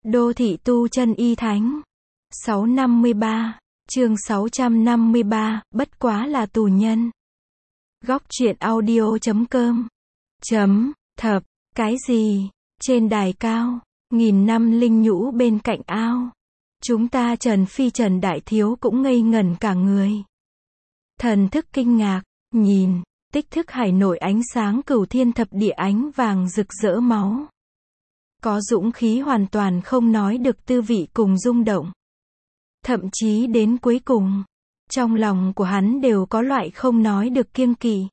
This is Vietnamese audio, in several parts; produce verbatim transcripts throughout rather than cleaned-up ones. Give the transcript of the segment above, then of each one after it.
Đô thị tu chân y thánh. sáu trăm năm mươi ba, chương sáu trăm năm mươi ba, bất quá là tù nhân. Góc truyện audio chấm com. Chấm, thập, cái gì? Trên đài cao, nghìn năm linh nhũ bên cạnh ao. Chúng ta Trần Phi Trần Đại Thiếu cũng ngây ngẩn cả người. Thần thức kinh ngạc, nhìn, tích thức hải nổi ánh sáng cửu thiên thập địa ánh vàng rực rỡ máu. Có dũng khí hoàn toàn không nói được tư vị cùng rung động. Thậm chí đến cuối cùng, trong lòng của hắn đều có loại không nói được kiêng kỵ.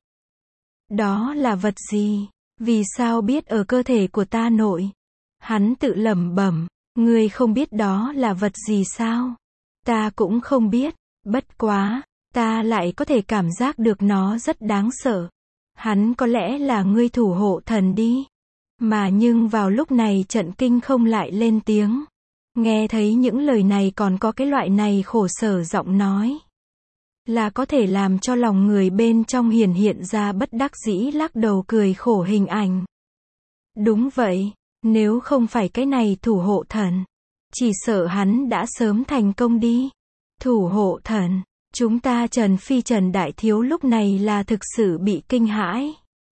Đó là vật gì? Vì sao biết ở cơ thể của ta nội? Hắn tự lẩm bẩm, ngươi không biết đó là vật gì sao? Ta cũng không biết, bất quá, ta lại có thể cảm giác được nó rất đáng sợ. Hắn có lẽ là ngươi thủ hộ thần đi. Mà nhưng vào lúc này Trận Kinh không lại lên tiếng. Nghe thấy những lời này còn có cái loại này khổ sở giọng nói. Là có thể làm cho lòng người bên trong hiển hiện ra bất đắc dĩ lắc đầu cười khổ hình ảnh. Đúng vậy, nếu không phải cái này thủ hộ thần, chỉ sợ hắn đã sớm thành công đi. Thủ hộ thần, chúng ta Trần Phi Trần Đại Thiếu lúc này là thực sự bị kinh hãi.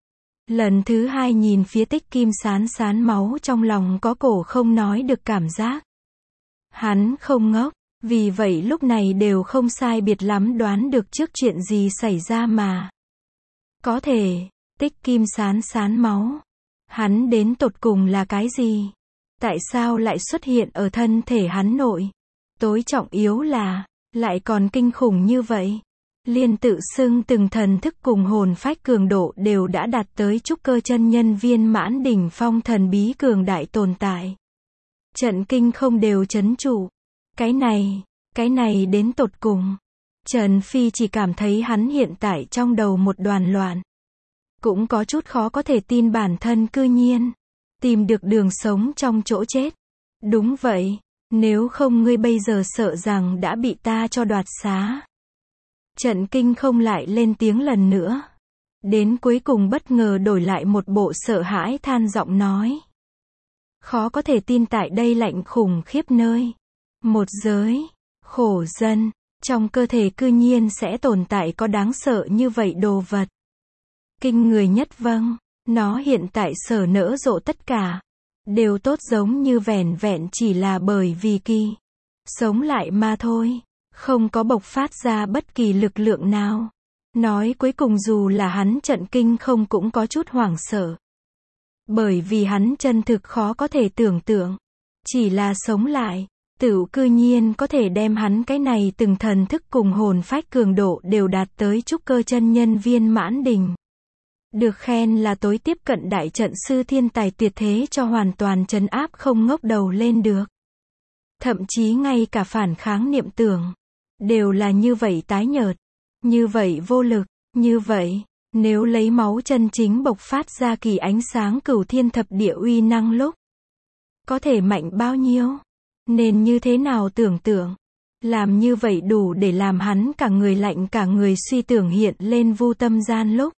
Lần thứ hai nhìn phía Tích Kim Sán Sán máu trong lòng có cổ không nói được cảm giác. Hắn không ngốc, vì vậy lúc này đều không sai biệt lắm đoán được trước chuyện gì xảy ra mà. Có thể, Tích Kim Sán Sán máu. Hắn đến tột cùng là cái gì? Tại sao lại xuất hiện ở thân thể hắn nội? Tối trọng yếu là, lại còn kinh khủng như vậy. Liên tự xưng từng thần thức cùng hồn phách cường độ đều đã đạt tới trúc cơ chân nhân viên mãn đỉnh phong thần bí cường đại tồn tại. Trận Kinh không đều chấn trụ. Cái này, cái này đến tột cùng. Trần Phi chỉ cảm thấy hắn hiện tại trong đầu một đoàn loạn. Cũng có chút khó có thể tin bản thân cư nhiên tìm được đường sống trong chỗ chết. Đúng vậy, nếu không ngươi bây giờ sợ rằng đã bị ta cho đoạt xá. Trận Kinh không lại lên tiếng lần nữa. Đến cuối cùng bất ngờ đổi lại một bộ sợ hãi than giọng nói. Khó có thể tin tại đây lạnh khủng khiếp nơi. Một giới, khổ dân, trong cơ thể cư nhiên sẽ tồn tại có đáng sợ như vậy đồ vật. Kinh người nhất vâng, nó hiện tại sở nỡ rộ tất cả. Đều tốt giống như vẻn vẹn chỉ là bởi vì kỳ. Sống lại mà thôi. Không có bộc phát ra bất kỳ lực lượng nào. Nói cuối cùng dù là hắn Trận Kinh không cũng có chút hoảng sợ. Bởi vì hắn chân thực khó có thể tưởng tượng. Chỉ là sống lại, tựu cư nhiên có thể đem hắn cái này từng thần thức cùng hồn phách cường độ đều đạt tới trúc cơ chân nhân viên mãn đỉnh. Được khen là tối tiếp cận đại trận sư thiên tài tuyệt thế cho hoàn toàn trấn áp không ngóc đầu lên được. Thậm chí ngay cả phản kháng niệm tưởng. Đều là như vậy tái nhợt, như vậy vô lực, như vậy, nếu lấy máu chân chính bộc phát ra kỳ ánh sáng cửu thiên thập địa uy năng lúc, có thể mạnh bao nhiêu, nên như thế nào tưởng tượng, làm như vậy đủ để làm hắn cả người lạnh cả người suy tưởng hiện lên vu tâm gian lúc.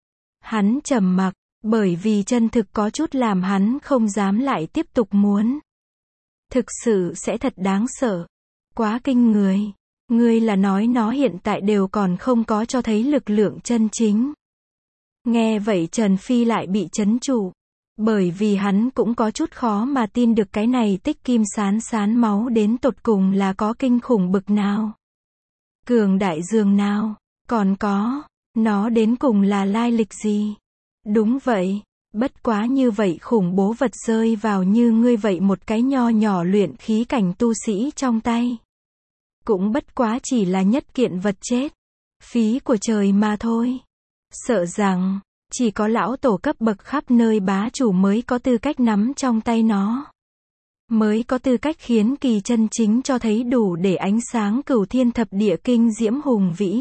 Hắn trầm mặc, bởi vì chân thực có chút làm hắn không dám lại tiếp tục muốn. Thực sự sẽ thật đáng sợ, quá kinh người. Ngươi là nói nó hiện tại đều còn không có cho thấy lực lượng chân chính. Nghe vậy Trần Phi lại bị chấn trụ. Bởi vì hắn cũng có chút khó mà tin được cái này Tích Kim Sán Sán máu đến tột cùng là có kinh khủng bực nào. Cường đại dường nào, còn có, nó đến cùng là lai lịch gì. Đúng vậy, bất quá như vậy khủng bố vật rơi vào như ngươi vậy một cái nho nhỏ luyện khí cảnh tu sĩ trong tay. Cũng bất quá chỉ là nhất kiện vật chết. Phí của trời mà thôi. Sợ rằng, chỉ có lão tổ cấp bậc khắp nơi bá chủ mới có tư cách nắm trong tay nó. Mới có tư cách khiến kỳ chân chính cho thấy đủ để ánh sáng cửu thiên thập địa kinh diễm hùng vĩ.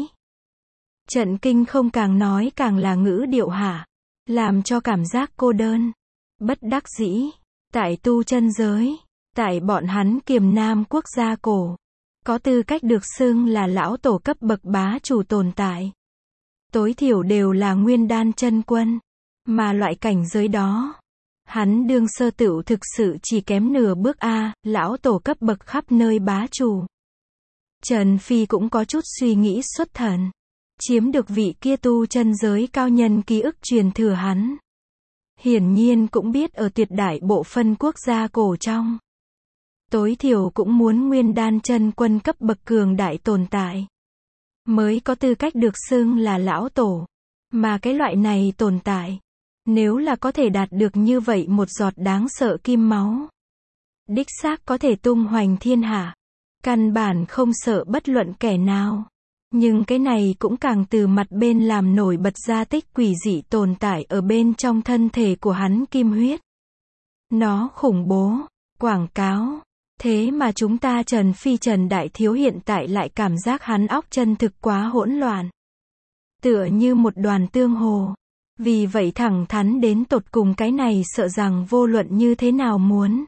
Trận Kinh không càng nói càng là ngữ điệu hạ. Làm cho cảm giác cô đơn. Bất đắc dĩ. Tại tu chân giới. Tại bọn hắn Kiềm Nam quốc gia cổ. Có tư cách được xưng là lão tổ cấp bậc bá chủ tồn tại. Tối thiểu đều là nguyên đan chân quân. Mà loại cảnh giới đó, Hắn đương sơ tựu thực sự chỉ kém nửa bước a, lão tổ cấp bậc khắp nơi bá chủ. Trần Phi cũng có chút suy nghĩ xuất thần. Chiếm được vị kia tu chân giới cao nhân ký ức truyền thừa hắn. Hiển nhiên cũng biết ở tuyệt đại bộ phân quốc gia cổ trong. Tối thiểu cũng muốn nguyên đan chân quân cấp bậc cường đại tồn tại. Mới có tư cách được xưng là lão tổ. Mà cái loại này tồn tại. Nếu là có thể đạt được như vậy một giọt đáng sợ kim máu. Đích xác có thể tung hoành thiên hạ. Căn bản không sợ bất luận kẻ nào. Nhưng cái này cũng càng từ mặt bên làm nổi bật ra tích quỷ dị tồn tại ở bên trong thân thể của hắn kim huyết. Nó khủng bố, quảng cáo. Thế mà chúng ta Trần Phi Trần Đại Thiếu hiện tại lại cảm giác hắn óc chân thực quá hỗn loạn. Tựa như một đoàn tương hồ. Vì vậy thẳng thắn đến tột cùng cái này sợ rằng vô luận như thế nào muốn.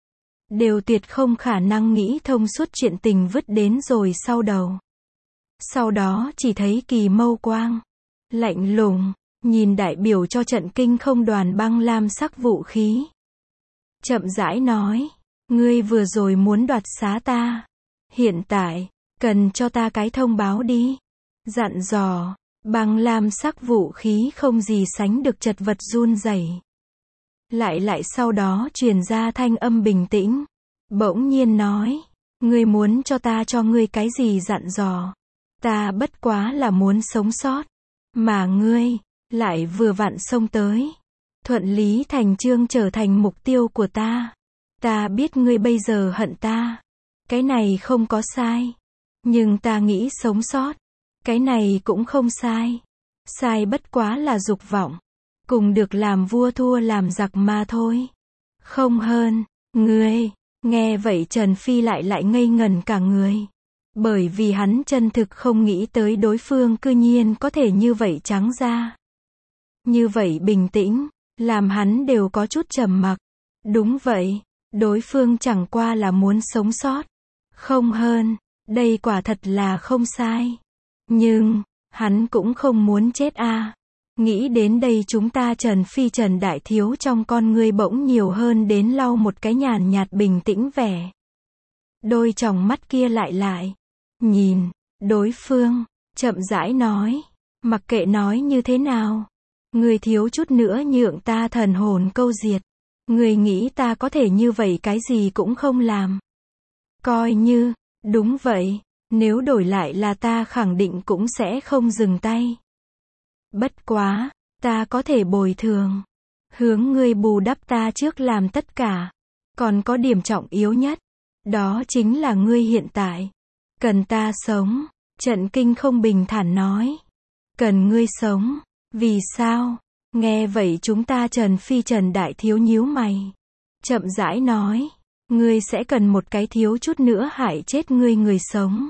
Đều tuyệt không khả năng nghĩ thông suốt chuyện tình vứt đến rồi sau đầu. Sau đó chỉ thấy kỳ mâu quang. Lạnh lùng, nhìn đại biểu cho trận kinh không đoàn băng lam sắc vũ khí. Chậm rãi nói, ngươi vừa rồi muốn đoạt xá ta. Hiện tại, cần cho ta cái thông báo đi. Dặn dò, băng lam sắc vũ khí không gì sánh được chật vật run rẩy. Lại lại sau đó truyền ra thanh âm bình tĩnh. Bỗng nhiên nói, ngươi muốn cho ta cho ngươi cái gì dặn dò. Ta bất quá là muốn sống sót. Mà ngươi, lại vừa vặn xông tới. Thuận lý thành chương trở thành mục tiêu của ta. Ta biết ngươi bây giờ hận ta. Cái này không có sai. Nhưng ta nghĩ sống sót. Cái này cũng không sai. Sai bất quá là dục vọng. Cùng được làm vua thua làm giặc mà thôi. Không hơn, ngươi. Nghe vậy Trần Phi lại lại ngây ngẩn cả người. Bởi vì hắn chân thực không nghĩ tới đối phương cư nhiên có thể như vậy trắng ra. Như vậy bình tĩnh, làm hắn đều có chút trầm mặc. Đúng vậy, đối phương chẳng qua là muốn sống sót. Không hơn, đây quả thật là không sai. Nhưng, hắn cũng không muốn chết a. Nghĩ đến đây chúng ta Trần Phi Trần Đại Thiếu trong con ngươi bỗng nhiều hơn đến lau một cái nhàn nhạt bình tĩnh vẻ. Đôi tròng mắt kia lại lại. Nhìn, đối phương, chậm rãi nói. Mặc kệ nói như thế nào. Người thiếu chút nữa nhượng ta thần hồn câu diệt. Người nghĩ ta có thể như vậy cái gì cũng không làm. Coi như, đúng vậy. Nếu đổi lại là ta khẳng định cũng sẽ không dừng tay. Bất quá, ta có thể bồi thường. Hướng ngươi bù đắp ta trước làm tất cả. Còn có điểm trọng yếu nhất. Đó chính là ngươi hiện tại. Cần ta sống. Trận kinh không bình thản nói. Cần ngươi sống. Vì sao? Nghe vậy chúng ta Trần Phi Trần Đại Thiếu nhíu mày. Chậm rãi nói. Ngươi sẽ cần một cái thiếu chút nữa hại chết ngươi người sống.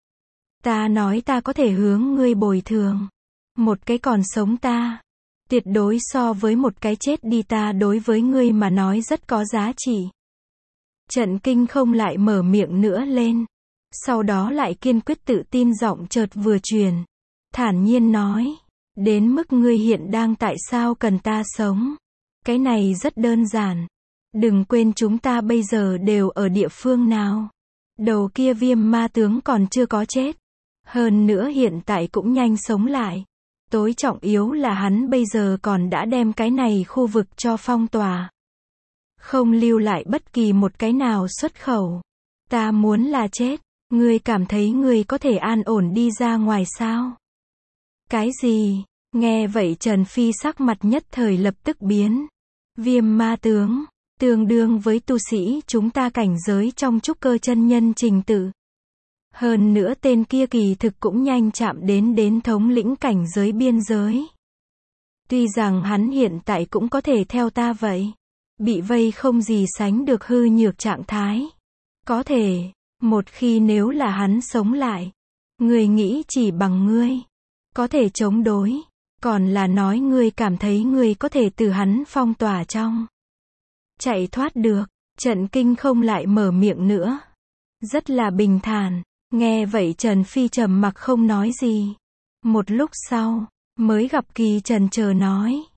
Ta nói ta có thể hướng ngươi bồi thường. Một cái còn sống ta. Tuyệt đối so với một cái chết đi ta đối với ngươi mà nói rất có giá trị. Trận kinh không lại mở miệng nữa lên. Sau đó lại kiên quyết tự tin giọng chợt vừa truyền. Thản nhiên nói. Đến mức ngươi hiện đang tại sao cần ta sống. Cái này rất đơn giản. Đừng quên chúng ta bây giờ đều ở địa phương nào. Đầu kia viêm ma tướng còn chưa có chết. Hơn nữa hiện tại cũng nhanh sống lại. Tối trọng yếu là hắn bây giờ còn đã đem cái này khu vực cho phong tỏa. Không lưu lại bất kỳ một cái nào xuất khẩu. Ta muốn là chết. Ngươi cảm thấy ngươi có thể an ổn đi ra ngoài sao? Cái gì? Nghe vậy Trần Phi sắc mặt nhất thời lập tức biến. Viêm ma tướng, tương đương với tu sĩ chúng ta cảnh giới trong trúc cơ chân nhân trình tự. Hơn nữa tên kia kỳ thực cũng nhanh chạm đến đến thống lĩnh cảnh giới biên giới. Tuy rằng hắn hiện tại cũng có thể theo ta vậy. Bị vây không gì sánh được hư nhược trạng thái. Có thể, một khi nếu là hắn sống lại. Ngươi nghĩ chỉ bằng ngươi. Có thể chống đối. Còn là nói ngươi cảm thấy ngươi có thể từ hắn phong tỏa trong. Chạy thoát được. Trận kinh không lại mở miệng nữa. Rất là bình thản. Nghe vậy Trần Phi trầm mặc không nói gì. Một lúc sau, mới gặp Kỳ Trần chờ nói.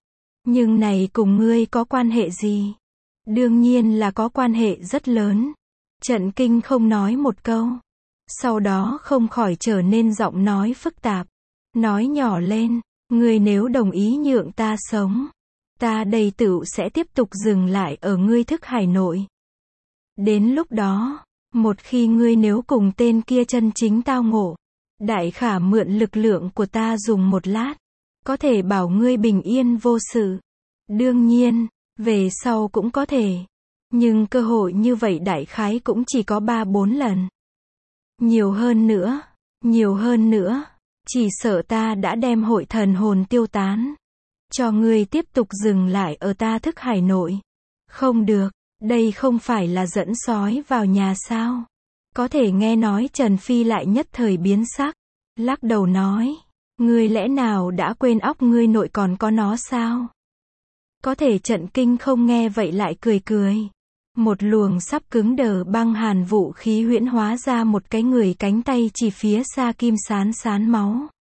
Nhưng này cùng ngươi có quan hệ gì? Đương nhiên là có quan hệ rất lớn. Trận Kinh không nói một câu. Sau đó không khỏi trở nên giọng nói phức tạp. Nói nhỏ lên, ngươi nếu đồng ý nhượng ta sống, ta đây tựu sẽ tiếp tục dừng lại ở ngươi thức hải nội. Đến lúc đó, một khi ngươi nếu cùng tên kia chân chính tao ngộ, đại khả mượn lực lượng của ta dùng một lát, có thể bảo ngươi bình yên vô sự. Đương nhiên, về sau cũng có thể. Nhưng cơ hội như vậy đại khái cũng chỉ có ba bốn lần. Nhiều hơn nữa, nhiều hơn nữa, chỉ sợ ta đã đem hội thần hồn tiêu tán. Cho ngươi tiếp tục dừng lại ở ta thức hải nội. Không được, đây không phải là dẫn sói vào nhà sao? Có thể nghe nói Trần Phi lại nhất thời biến sắc. Lắc đầu nói, ngươi lẽ nào đã quên óc ngươi nội còn có nó sao? Có thể Trận Kinh không nghe vậy lại cười cười. Một luồng sắp cứng đờ băng hàn vũ khí huyễn hóa ra một cái người cánh tay chỉ phía xa kim sán sán máu.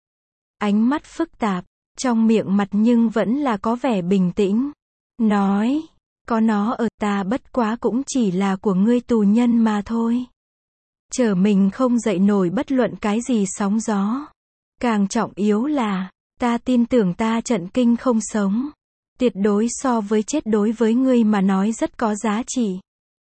Ánh mắt phức tạp, trong miệng mặt nhưng vẫn là có vẻ bình tĩnh. Nói, có nó ở ta bất quá cũng chỉ là của ngươi tù nhân mà thôi. Trở mình không dậy nổi bất luận cái gì sóng gió. Càng trọng yếu là, ta tin tưởng ta Trận Kinh không sống. Tuyệt đối so với chết đối với ngươi mà nói rất có giá trị.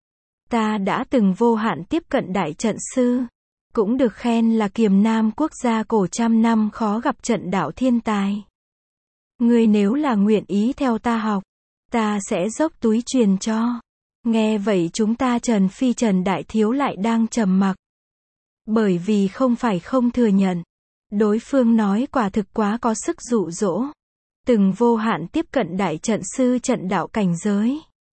Ta đã từng vô hạn tiếp cận đại trận sư. Cũng được khen là kiềm nam quốc gia cổ trăm năm khó gặp trận đạo thiên tài. Ngươi nếu là nguyện ý theo ta học, ta sẽ dốc túi truyền cho. Nghe vậy chúng ta Trần Phi Trần Đại Thiếu lại đang trầm mặc. Bởi vì không phải không thừa nhận. Đối phương nói quả thực quá có sức dụ dỗ. Từng vô hạn tiếp cận đại trận sư trận đạo cảnh giới.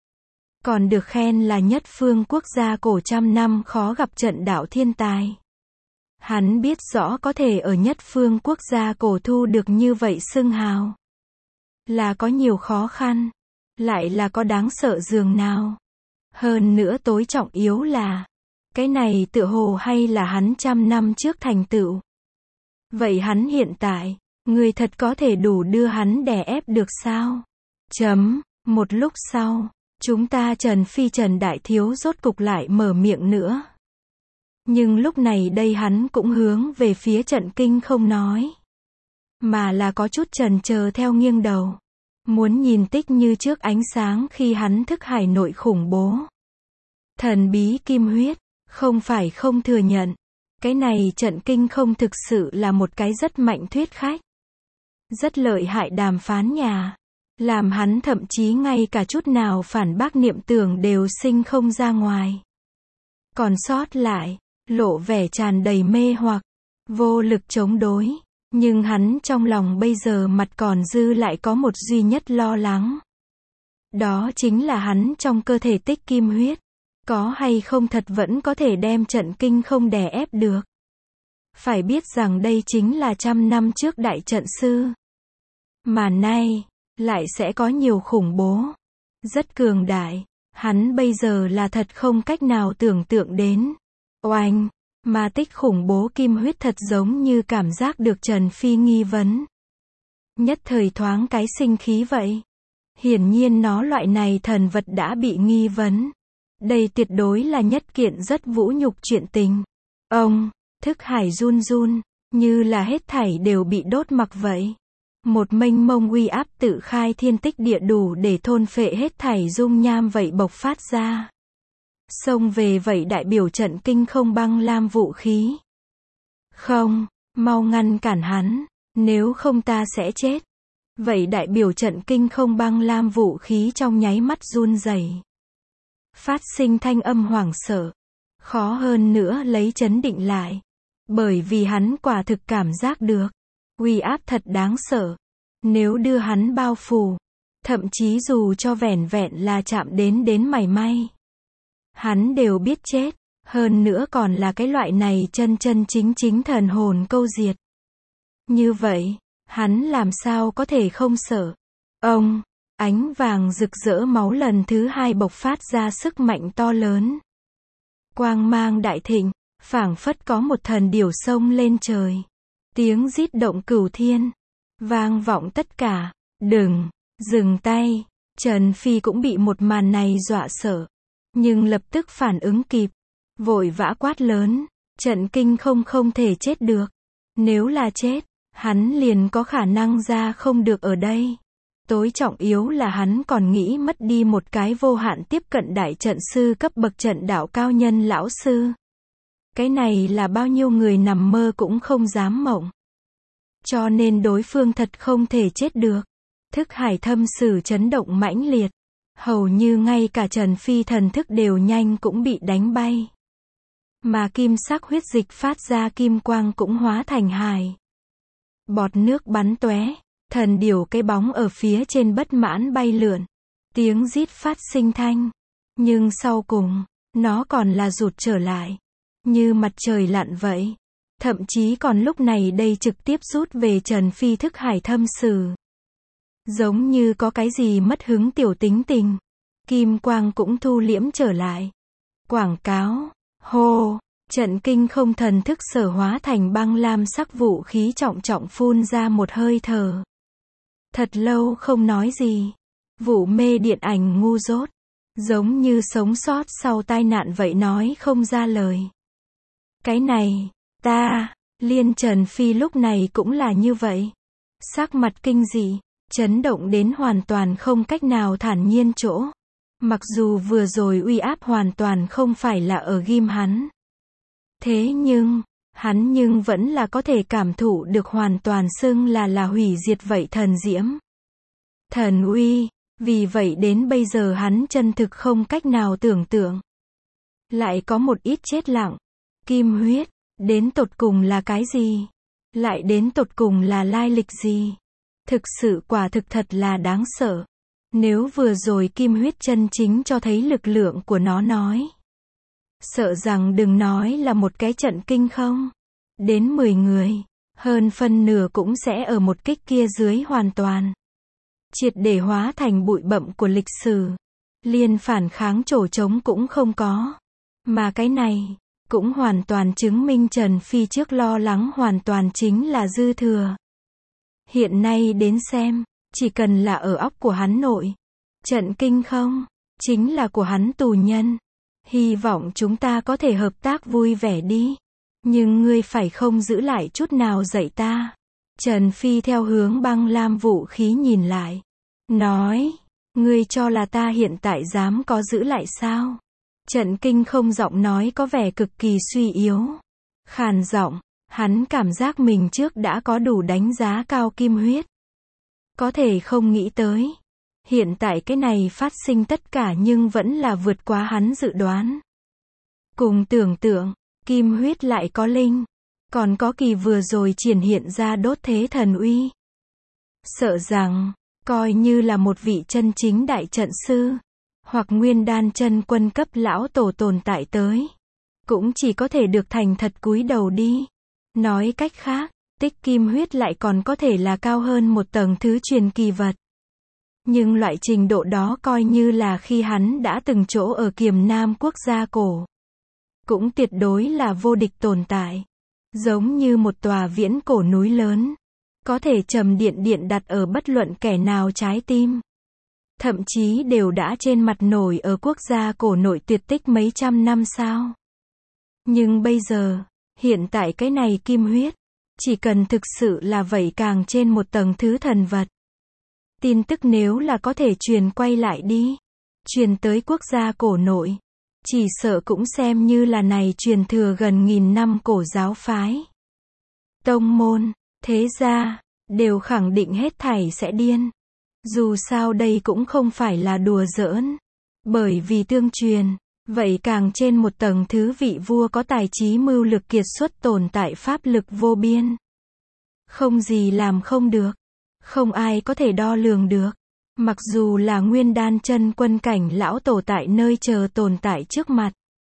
Còn được khen là nhất phương quốc gia cổ trăm năm khó gặp trận đạo thiên tài. Hắn biết rõ có thể ở nhất phương quốc gia cổ thu được như vậy xưng hào. Là có nhiều khó khăn. Lại là có đáng sợ dường nào. Hơn nữa tối trọng yếu là, cái này tựa hồ hay là hắn trăm năm trước thành tựu. Vậy hắn hiện tại, người thật có thể đủ đưa hắn đè ép được sao? Chấm, một lúc sau, chúng ta Trần Phi Trần Đại Thiếu rốt cục lại mở miệng nữa. Nhưng lúc này đây hắn cũng hướng về phía Trận Kinh không nói. Mà là có chút chần chờ theo nghiêng đầu. Muốn nhìn tích như trước ánh sáng khi hắn thức hải nội khủng bố. Thần bí kim huyết, không phải không thừa nhận. Cái này Trận Kinh không thực sự là một cái rất mạnh thuyết khách. Rất lợi hại đàm phán nhà. Làm hắn thậm chí ngay cả chút nào phản bác niệm tưởng đều sinh không ra ngoài. Còn sót lại, lộ vẻ tràn đầy mê hoặc, vô lực chống đối. Nhưng hắn trong lòng bây giờ mặt còn dư lại có một duy nhất lo lắng. Đó chính là hắn trong cơ thể tích kim huyết. Có hay không thật vẫn có thể đem Trận Kinh không đè ép được. Phải biết rằng đây chính là trăm năm trước đại trận sư. Mà nay, lại sẽ có nhiều khủng bố. Rất cường đại. Hắn bây giờ là thật không cách nào tưởng tượng đến. Oanh! Mà tích khủng bố kim huyết thật giống như cảm giác được Trần Phi nghi vấn. Nhất thời thoáng cái sinh khí vậy. Hiển nhiên nó loại này thần vật đã bị nghi vấn. Đây tuyệt đối là nhất kiện rất vũ nhục chuyện tình. Ông, thức hải run run, như là hết thảy đều bị đốt mặc vậy. Một mênh mông uy áp tự khai thiên tích địa đủ để thôn phệ hết thảy dung nham vậy bộc phát ra. Xông về vậy đại biểu Trận Kinh không băng lam vũ khí. Không, mau ngăn cản hắn, nếu không ta sẽ chết. Vậy đại biểu Trận Kinh không băng lam vũ khí trong nháy mắt run rẩy. Phát sinh thanh âm hoảng sợ. Khó hơn nữa lấy chấn định lại. Bởi vì hắn quả thực cảm giác được. Uy áp thật đáng sợ. Nếu đưa hắn bao phủ. Thậm chí dù cho vẻn vẹn là chạm đến đến mảy may. Hắn đều biết chết. Hơn nữa còn là cái loại này chân chân chính chính thần hồn câu diệt. Như vậy, hắn làm sao có thể không sợ. Ông, ánh vàng rực rỡ máu lần thứ hai bộc phát ra sức mạnh to lớn. Quang mang đại thịnh, phảng phất có một thần điểu sông lên trời. Tiếng rít động cửu thiên, vang vọng tất cả. Đừng, Dừng tay. Trần Phi cũng bị một màn này dọa sợ. Nhưng lập tức phản ứng kịp. Vội vã quát lớn. Trận Kinh không không thể chết được. Nếu là chết, hắn liền có khả năng ra không được ở đây. Tối trọng yếu là hắn còn nghĩ mất đi một cái vô hạn tiếp cận đại trận sư cấp bậc trận đạo cao nhân lão sư. Cái này là bao nhiêu người nằm mơ cũng không dám mộng. Cho nên đối phương thật không thể chết được. Thức hải thâm sử chấn động mãnh liệt. Hầu như ngay cả Trần Phi thần thức đều nhanh cũng bị đánh bay. Mà kim sắc huyết dịch phát ra kim quang cũng hóa thành hài. Bọt nước bắn tóe. Thần điểu cái bóng ở phía trên bất mãn bay lượn. Tiếng rít phát sinh thanh. Nhưng sau cùng, nó còn là rụt trở lại. Như mặt trời lặn vậy. Thậm chí còn lúc này đây trực tiếp rút về Trần Phi thức hải thâm sử. Giống như có cái gì mất hứng tiểu tính tình. Kim quang cũng thu liễm trở lại. Quảng cáo. Hô. Trận Kinh không thần thức sở hóa thành băng lam sắc vũ khí trọng trọng phun ra một hơi thở. Thật lâu không nói gì. Vũ mê điện ảnh ngu dốt. Giống như sống sót sau tai nạn vậy nói không ra lời. Cái này, ta, liên Trần Phi lúc này cũng là như vậy. Sắc mặt kinh dị, chấn động đến hoàn toàn không cách nào thản nhiên chỗ. Mặc dù vừa rồi uy áp hoàn toàn không phải là ở ghim hắn. Thế nhưng, hắn nhưng vẫn là có thể cảm thụ được hoàn toàn xưng là là hủy diệt vậy thần diễm. Thần uy, vì vậy đến bây giờ hắn chân thực không cách nào tưởng tượng. Lại có một ít chết lặng. Kim huyết, đến tột cùng là cái gì? Lại đến tột cùng là lai lịch gì? Thực sự quả thực thật là đáng sợ. Nếu vừa rồi kim huyết chân chính cho thấy lực lượng của nó nói. Sợ rằng đừng nói là một cái trận kinh không. Đến mười người, hơn phân nửa cũng sẽ ở một kích kia dưới hoàn toàn. Triệt để hóa thành bụi bặm của lịch sử. Liên phản kháng chỗ trống cũng không có. Mà cái này, cũng hoàn toàn chứng minh Trần Phi trước lo lắng hoàn toàn chính là dư thừa. Hiện nay đến xem, chỉ cần là ở óc của hắn nội. Trận Kinh không, chính là của hắn tù nhân. Hy vọng chúng ta có thể hợp tác vui vẻ đi. Nhưng ngươi phải không giữ lại chút nào dạy ta. Trần Phi theo hướng băng lam vũ khí nhìn lại. Nói, ngươi cho là ta hiện tại dám có giữ lại sao? Trận Kinh không giọng nói có vẻ cực kỳ suy yếu. Khàn giọng, hắn cảm giác mình trước đã có đủ đánh giá cao kim huyết. Có thể không nghĩ tới. Hiện tại cái này phát sinh tất cả nhưng vẫn là vượt quá hắn dự đoán. Cùng tưởng tượng, kim huyết lại có linh. Còn có kỳ vừa rồi triển hiện ra đốt thế thần uy. Sợ rằng, coi như là một vị chân chính đại trận sư. Hoặc nguyên đan chân quân cấp lão tổ tồn tại tới. Cũng chỉ có thể được thành thật cúi đầu đi. Nói cách khác, tích kim huyết lại còn có thể là cao hơn một tầng thứ truyền kỳ vật. Nhưng loại trình độ đó coi như là khi hắn đã từng chỗ ở Kiềm Nam quốc gia cổ. Cũng tuyệt đối là vô địch tồn tại. Giống như một tòa viễn cổ núi lớn. Có thể trầm điện điện đặt ở bất luận kẻ nào trái tim. Thậm chí đều đã trên mặt nổi ở quốc gia cổ nội tuyệt tích mấy trăm năm sao. Nhưng bây giờ, hiện tại cái này kim huyết, chỉ cần thực sự là vậy càng trên một tầng thứ thần vật. Tin tức nếu là có thể truyền quay lại đi, truyền tới quốc gia cổ nội, chỉ sợ cũng xem như là này truyền thừa gần nghìn năm cổ giáo phái. Tông môn, thế gia, đều khẳng định hết thảy sẽ điên. Dù sao đây cũng không phải là đùa giỡn. Bởi vì tương truyền, vậy càng trên một tầng thứ vị vua có tài trí mưu lực kiệt xuất tồn tại pháp lực vô biên. Không gì làm không được. Không ai có thể đo lường được. Mặc dù là nguyên đan chân quân cảnh lão tổ tại nơi chờ tồn tại trước mặt.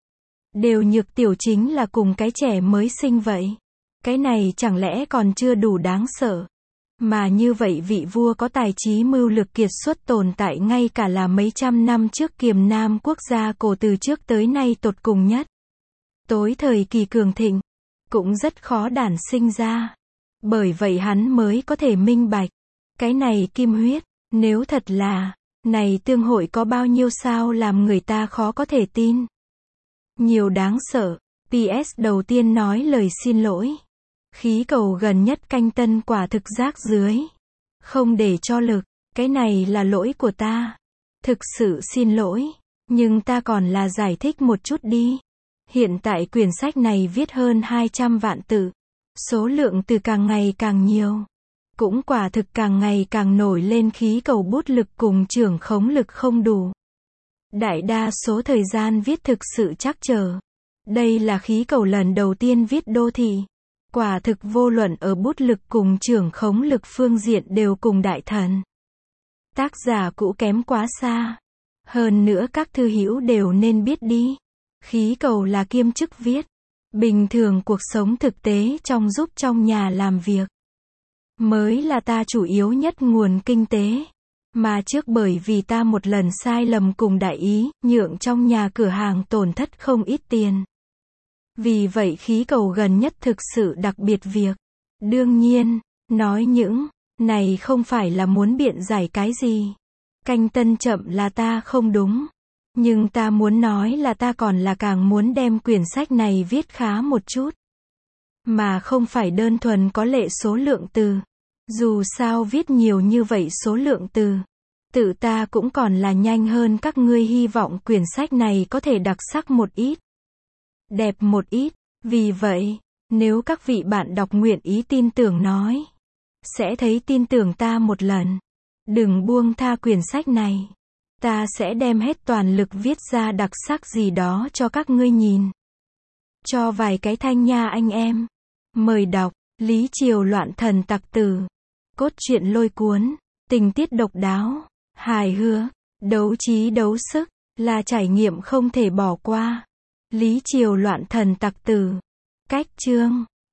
Đều nhược tiểu chính là cùng cái trẻ mới sinh vậy. Cái này chẳng lẽ còn chưa đủ đáng sợ. Mà như vậy vị vua có tài trí mưu lực kiệt xuất tồn tại ngay cả là mấy trăm năm trước Kiềm Nam quốc gia cổ từ trước tới nay tột cùng nhất. Tối thời kỳ cường thịnh, cũng rất khó đản sinh ra. Bởi vậy hắn mới có thể minh bạch. Cái này kim huyết, Nếu thật là, này tương hội có bao nhiêu sao làm người ta khó có thể tin. Nhiều đáng sợ. pê ét đầu tiên nói lời xin lỗi. Khí cầu gần nhất canh tân quả thực rác dưới. Không để cho lực. Cái này là lỗi của ta. Thực sự xin lỗi. Nhưng ta còn là giải thích một chút đi. Hiện tại quyển sách này viết hơn hai trăm vạn tự. Số lượng từ càng ngày càng nhiều. Cũng quả thực càng ngày càng nổi lên khí cầu bút lực cùng trưởng khống lực không đủ. Đại đa số thời gian viết thực sự trắc trở. Đây là khí cầu lần đầu tiên viết đô thị. Quả thực vô luận ở bút lực cùng trưởng khống lực phương diện đều cùng đại thần. Tác giả cũ kém quá xa. Hơn nữa các thư hữu đều nên biết đi. Khí cầu là kiêm chức viết. Bình thường cuộc sống thực tế trong giúp trong nhà làm việc. Mới là ta chủ yếu nhất nguồn kinh tế. Mà trước bởi vì ta một lần sai lầm cùng đại ý, nhượng trong nhà cửa hàng tổn thất không ít tiền. Vì vậy khí cầu gần nhất thực sự đặc biệt việc. Đương nhiên, nói những này không phải là muốn biện giải cái gì. Canh tân chậm là ta không đúng. Nhưng ta muốn nói là ta còn là càng muốn đem quyển sách này viết khá một chút. Mà không phải đơn thuần có lệ số lượng từ. Dù sao viết nhiều như vậy số lượng từ. Tự ta cũng còn là nhanh hơn các ngươi, hy vọng quyển sách này có thể đặc sắc một ít. Đẹp một ít. Vì vậy, nếu các vị bạn đọc nguyện ý tin tưởng nói. Sẽ thấy tin tưởng ta một lần. Đừng buông tha quyển sách này. Ta sẽ đem hết toàn lực viết ra đặc sắc gì đó cho các ngươi nhìn. Cho vài cái thanh nha anh em. Mời đọc. Lý Triều loạn thần tặc tử. Cốt truyện lôi cuốn. Tình tiết độc đáo. Hài hước. Đấu trí đấu sức. Là trải nghiệm không thể bỏ qua. Lý Triều loạn thần tặc tử. Cách chương.